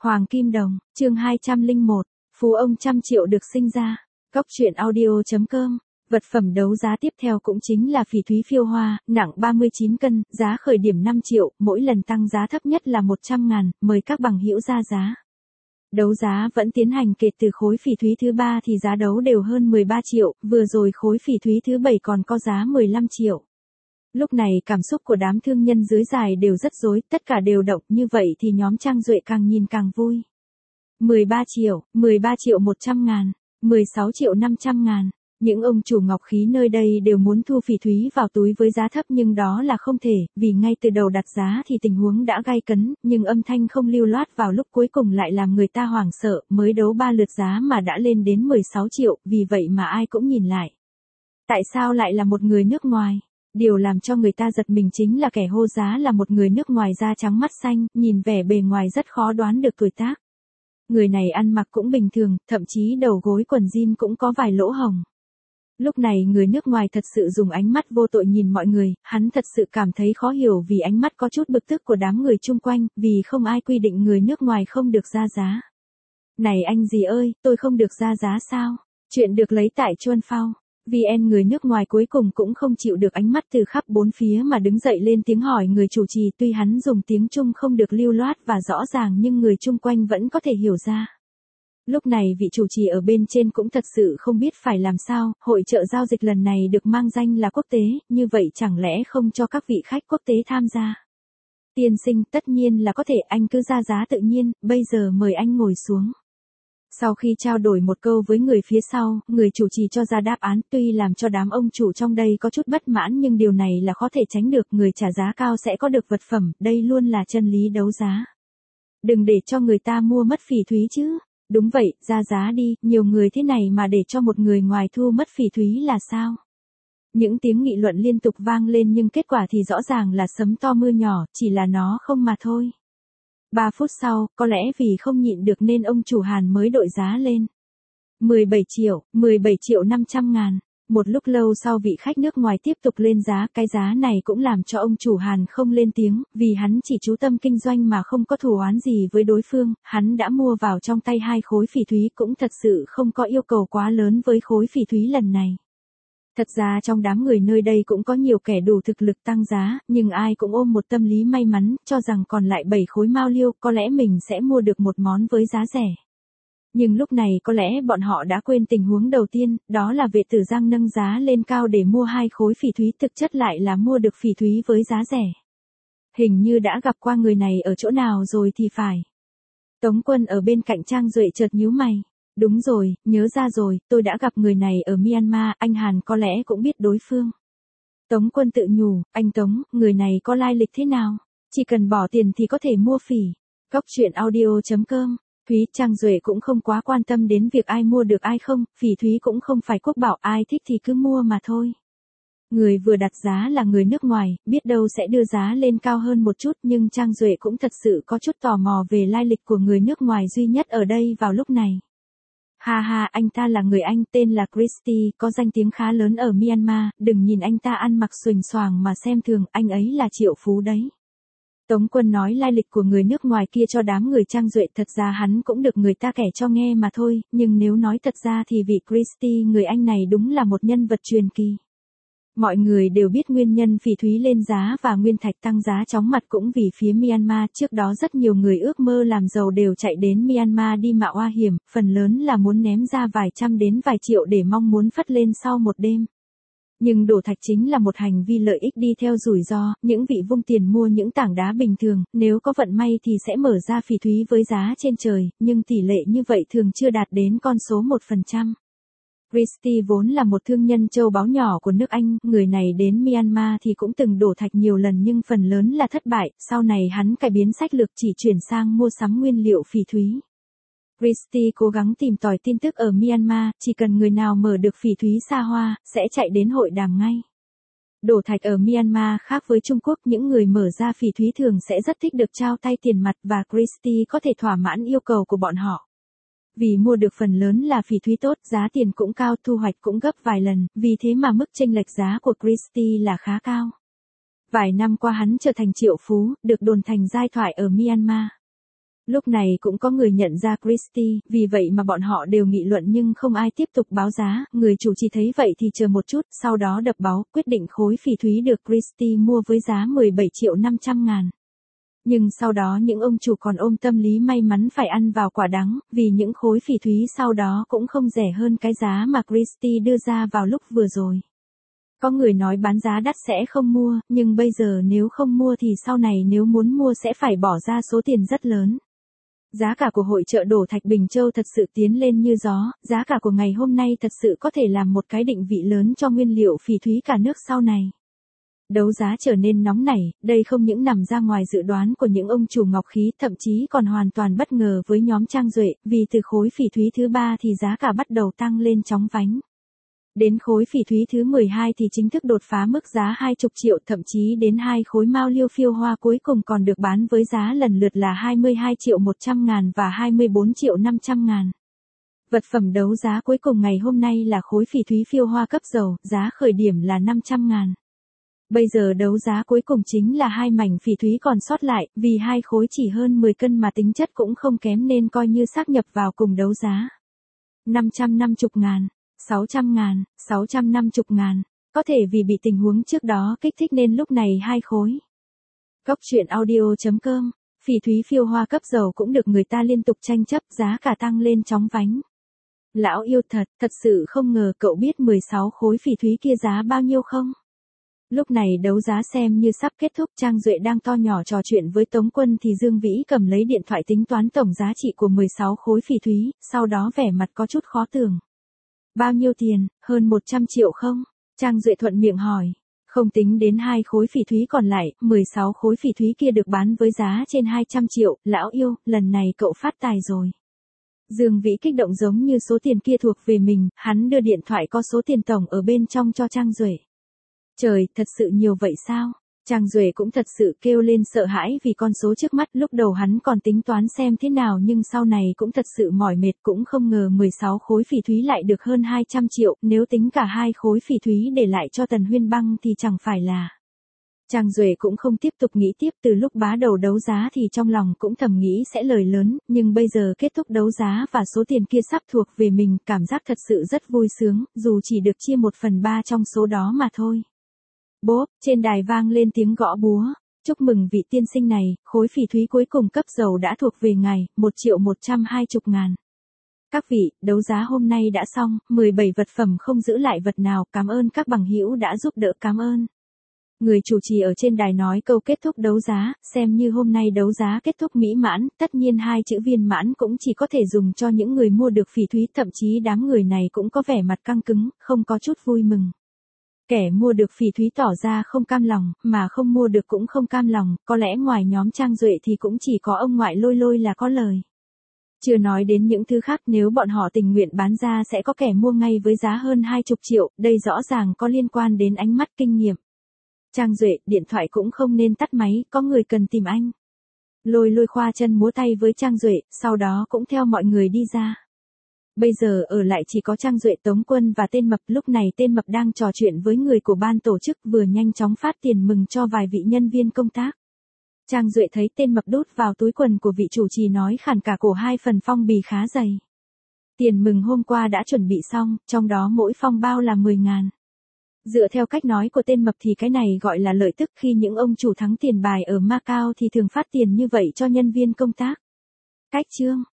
Hoàng Kim Đồng, chương 201, phú ông trăm triệu được sinh ra. Cóc truyện audio.com. Vật phẩm đấu giá tiếp theo cũng chính là phỉ thúy phiêu hoa, nặng 39 cân, giá khởi điểm 5 triệu, mỗi lần tăng giá thấp nhất là 100.000, mời các bằng hữu ra giá. Đấu giá vẫn tiến hành kể từ khối phỉ thúy thứ 3 thì giá đấu đều hơn 13 triệu, vừa rồi khối phỉ thúy thứ 7 còn có giá 15 triệu. Lúc này cảm xúc của đám thương nhân dưới đài đều rất rối, tất cả đều động, như vậy thì nhóm Trang Duệ càng nhìn càng vui. 13 triệu 100 ngàn, 16 triệu 500 ngàn. Những ông chủ ngọc khí nơi đây đều muốn thu phỉ thúy vào túi với giá thấp nhưng đó là không thể, vì ngay từ đầu đặt giá thì tình huống đã gay cấn, nhưng âm thanh không lưu loát vào lúc cuối cùng lại làm người ta hoảng sợ, mới đấu 3 lượt giá mà đã lên đến 16 triệu, vì vậy mà ai cũng nhìn lại. Tại sao lại là một người nước ngoài? Điều làm cho người ta giật mình chính là kẻ hô giá là một người nước ngoài da trắng mắt xanh, nhìn vẻ bề ngoài rất khó đoán được tuổi tác. Người này ăn mặc cũng bình thường, thậm chí đầu gối quần jean cũng có vài lỗ hổng. Lúc này người nước ngoài thật sự dùng ánh mắt vô tội nhìn mọi người, hắn thật sự cảm thấy khó hiểu vì ánh mắt có chút bực tức của đám người chung quanh, vì không ai quy định người nước ngoài không được ra giá. Này anh gì ơi, tôi không được ra giá sao? Chuyện được lấy tại Chuan Phao. VN người nước ngoài cuối cùng cũng không chịu được ánh mắt từ khắp bốn phía mà đứng dậy lên tiếng hỏi người chủ trì, tuy hắn dùng tiếng Trung không được lưu loát và rõ ràng nhưng người chung quanh vẫn có thể hiểu ra. Lúc này vị chủ trì ở bên trên cũng thật sự không biết phải làm sao, hội chợ giao dịch lần này được mang danh là quốc tế, như vậy chẳng lẽ không cho các vị khách quốc tế tham gia? Tiên sinh, tất nhiên là có thể, anh cứ ra giá tự nhiên, bây giờ mời anh ngồi xuống. Sau khi trao đổi một câu với người phía sau, người chủ trì cho ra đáp án, tuy làm cho đám ông chủ trong đây có chút bất mãn nhưng điều này là có thể tránh được, người trả giá cao sẽ có được vật phẩm, đây luôn là chân lý đấu giá. Đừng để cho người ta mua mất phỉ thúy chứ. Đúng vậy, ra giá đi, nhiều người thế này mà để cho một người ngoài thu mất phỉ thúy là sao? Những tiếng nghị luận liên tục vang lên nhưng kết quả thì rõ ràng là sấm to mưa nhỏ, chỉ là nó không mà thôi. 3 phút sau, có lẽ vì không nhịn được nên ông chủ Hàn mới đội giá lên. 17 triệu 500 ngàn. Một lúc lâu sau vị khách nước ngoài tiếp tục lên giá, cái giá này cũng làm cho ông chủ Hàn không lên tiếng, vì hắn chỉ chú tâm kinh doanh mà không có thù oán gì với đối phương, hắn đã mua vào trong tay 2 khối phỉ thúy cũng thật sự không có yêu cầu quá lớn với khối phỉ thúy lần này. Thật ra trong đám người nơi đây cũng có nhiều kẻ đủ thực lực tăng giá, nhưng ai cũng ôm một tâm lý may mắn, cho rằng còn lại 7 khối mao liêu, có lẽ mình sẽ mua được một món với giá rẻ. Nhưng lúc này có lẽ bọn họ đã quên tình huống đầu tiên, đó là vệ tử Giang nâng giá lên cao để mua 2 khối phỉ thúy, thực chất lại là mua được phỉ thúy với giá rẻ. Hình như đã gặp qua người này ở chỗ nào rồi thì phải. Tống Quân ở bên cạnh Trang Duệ chợt nhíu mày. Đúng rồi, nhớ ra rồi, tôi đã gặp người này ở Myanmar, anh Hàn có lẽ cũng biết đối phương. Tống Quân tự nhủ, anh Tống, người này có lai lịch thế nào? Chỉ cần bỏ tiền thì có thể mua phỉ. Cóc truyện audio.com. Thúy Trang Duệ cũng không quá quan tâm đến việc ai mua được ai không, phỉ thúy cũng không phải quốc bảo, ai thích thì cứ mua mà thôi. Người vừa đặt giá là người nước ngoài, biết đâu sẽ đưa giá lên cao hơn một chút, nhưng Trang Duệ cũng thật sự có chút tò mò về lai lịch của người nước ngoài duy nhất ở đây vào lúc này. Ha ha, anh ta là người Anh, tên là Christy, có danh tiếng khá lớn ở Myanmar, đừng nhìn anh ta ăn mặc xuềnh xoàng mà xem thường, anh ấy là triệu phú đấy. Tống Quân nói lai lịch của người nước ngoài kia cho đám người Trang Duệ, thật ra hắn cũng được người ta kể cho nghe mà thôi, nhưng nếu nói thật ra thì vị Christy người Anh này đúng là một nhân vật truyền kỳ. Mọi người đều biết nguyên nhân phỉ thúy lên giá và nguyên thạch tăng giá chóng mặt cũng vì phía Myanmar, trước đó rất nhiều người ước mơ làm giàu đều chạy đến Myanmar đi mạo oa hiểm, phần lớn là muốn ném ra vài trăm đến vài triệu để mong muốn phất lên sau một đêm. Nhưng đổ thạch chính là một hành vi lợi ích đi theo rủi ro, những vị vung tiền mua những tảng đá bình thường, nếu có vận may thì sẽ mở ra phỉ thúy với giá trên trời, nhưng tỷ lệ như vậy thường chưa đạt đến con số 1%. Christy vốn là một thương nhân châu báu nhỏ của nước Anh, người này đến Myanmar thì cũng từng đổ thạch nhiều lần nhưng phần lớn là thất bại, sau này hắn cải biến sách lược chỉ chuyển sang mua sắm nguyên liệu phỉ thúy. Christy cố gắng tìm tòi tin tức ở Myanmar, chỉ cần người nào mở được phỉ thúy xa hoa, sẽ chạy đến hội đàm ngay. Đổ thạch ở Myanmar khác với Trung Quốc, những người mở ra phỉ thúy thường sẽ rất thích được trao tay tiền mặt và Christy có thể thỏa mãn yêu cầu của bọn họ. Vì mua được phần lớn là phỉ thúy tốt, giá tiền cũng cao, thu hoạch cũng gấp vài lần, vì thế mà mức chênh lệch giá của Christy là khá cao. Vài năm qua hắn trở thành triệu phú, được đồn thành giai thoại ở Myanmar. Lúc này cũng có người nhận ra Christie, vì vậy mà bọn họ đều nghị luận nhưng không ai tiếp tục báo giá, người chủ trì thấy vậy thì chờ một chút, sau đó đập báo, quyết định khối phỉ thúy được Christie mua với giá 17.500.000. Nhưng sau đó những ông chủ còn ôm tâm lý may mắn phải ăn vào quả đắng, vì những khối phỉ thúy sau đó cũng không rẻ hơn cái giá mà Christie đưa ra vào lúc vừa rồi. Có người nói bán giá đắt sẽ không mua, nhưng bây giờ nếu không mua thì sau này nếu muốn mua sẽ phải bỏ ra số tiền rất lớn. Giá cả của hội chợ đổ Thạch Bình Châu thật sự tiến lên như gió, giá cả của ngày hôm nay thật sự có thể làm một cái định vị lớn cho nguyên liệu phỉ thúy cả nước sau này. Đấu giá trở nên nóng nảy, đây không những nằm ra ngoài dự đoán của những ông chủ ngọc khí, thậm chí còn hoàn toàn bất ngờ với nhóm Trang Duệ, vì từ khối phỉ thúy thứ 3 thì giá cả bắt đầu tăng lên chóng vánh. Đến khối phỉ thúy thứ 12 thì chính thức đột phá mức giá 20 triệu, thậm chí đến hai khối mao liêu phiêu hoa cuối cùng còn được bán với giá lần lượt là 22.100.000 và 24.500.000. Vật phẩm đấu giá cuối cùng ngày hôm nay là khối phỉ thúy phiêu hoa cấp dầu, giá khởi điểm là 500.000. Bây giờ đấu giá cuối cùng chính là hai mảnh phỉ thúy còn sót lại, vì hai khối chỉ hơn 10 cân mà tính chất cũng không kém nên coi như xác nhập vào cùng đấu giá. 550.000, 600.000, 650.000. Có thể vì bị tình huống trước đó kích thích nên lúc này hai khối. Cóc truyện audio.com, phỉ thúy phiêu hoa cấp dầu cũng được người ta liên tục tranh chấp, giá cả tăng lên chóng vánh. Lão yêu thật sự không ngờ cậu biết 16 khối phỉ thúy kia giá bao nhiêu không? Lúc này đấu giá xem như sắp kết thúc, Trang Duệ đang to nhỏ trò chuyện với Tống Quân thì Dương Vĩ cầm lấy điện thoại tính toán tổng giá trị của 16 khối phỉ thúy, sau đó vẻ mặt có chút khó tưởng. Bao nhiêu tiền, hơn 100 triệu không? Trang Duệ thuận miệng hỏi. Không tính đến hai khối phỉ thúy còn lại, 16 khối phỉ thúy kia được bán với giá trên 200 triệu, lão yêu, lần này cậu phát tài rồi. Dương Vĩ kích động giống như số tiền kia thuộc về mình, hắn đưa điện thoại có số tiền tổng ở bên trong cho Trang Duệ. Trời, thật sự nhiều vậy sao? Trang Duệ cũng thật sự kêu lên sợ hãi vì con số trước mắt, lúc đầu hắn còn tính toán xem thế nào nhưng sau này cũng thật sự mỏi mệt, cũng không ngờ 16 khối phỉ thúy lại được hơn 200 triệu, nếu tính cả hai khối phỉ thúy để lại cho Tần Huyên Băng thì chẳng phải là... Trang Duệ cũng không tiếp tục nghĩ tiếp, từ lúc bá đầu đấu giá thì trong lòng cũng thầm nghĩ sẽ lời lớn, nhưng bây giờ kết thúc đấu giá và số tiền kia sắp thuộc về mình, cảm giác thật sự rất vui sướng, dù chỉ được chia 1/3 trong số đó mà thôi. Bốp, trên đài vang lên tiếng gõ búa. Chúc mừng vị tiên sinh này, khối phỉ thúy cuối cùng cấp dầu đã thuộc về ngài, 1.120.000. Các vị, đấu giá hôm nay đã xong, 17 vật phẩm không giữ lại vật nào, cảm ơn các bằng hữu đã giúp đỡ, cảm ơn. Người chủ trì ở trên đài nói câu kết thúc đấu giá, xem như hôm nay đấu giá kết thúc mỹ mãn, tất nhiên hai chữ viên mãn cũng chỉ có thể dùng cho những người mua được phỉ thúy, thậm chí đám người này cũng có vẻ mặt căng cứng, không có chút vui mừng. Kẻ mua được phỉ thúy tỏ ra không cam lòng, mà không mua được cũng không cam lòng, có lẽ ngoài nhóm Trang Duệ thì cũng chỉ có ông ngoại Lôi Lôi là có lời. Chưa nói đến những thứ khác, nếu bọn họ tình nguyện bán ra sẽ có kẻ mua ngay với giá hơn 20 triệu, đây rõ ràng có liên quan đến ánh mắt kinh nghiệm. Trang Duệ, điện thoại cũng không nên tắt máy, có người cần tìm anh. Lôi Lôi khoa chân múa tay với Trang Duệ, sau đó cũng theo mọi người đi ra. Bây giờ ở lại chỉ có Trang Duệ, Tống Quân và tên Mập, lúc này tên Mập đang trò chuyện với người của ban tổ chức, vừa nhanh chóng phát tiền mừng cho vài vị nhân viên công tác. Trang Duệ thấy tên Mập đút vào túi quần của vị chủ trì nói khản cả cổ 2 phần phong bì khá dày. Tiền mừng hôm qua đã chuẩn bị xong, trong đó mỗi phong bao là 10.000. Dựa theo cách nói của tên Mập thì cái này gọi là lợi tức, khi những ông chủ thắng tiền bài ở Macau thì thường phát tiền như vậy cho nhân viên công tác. Cách chương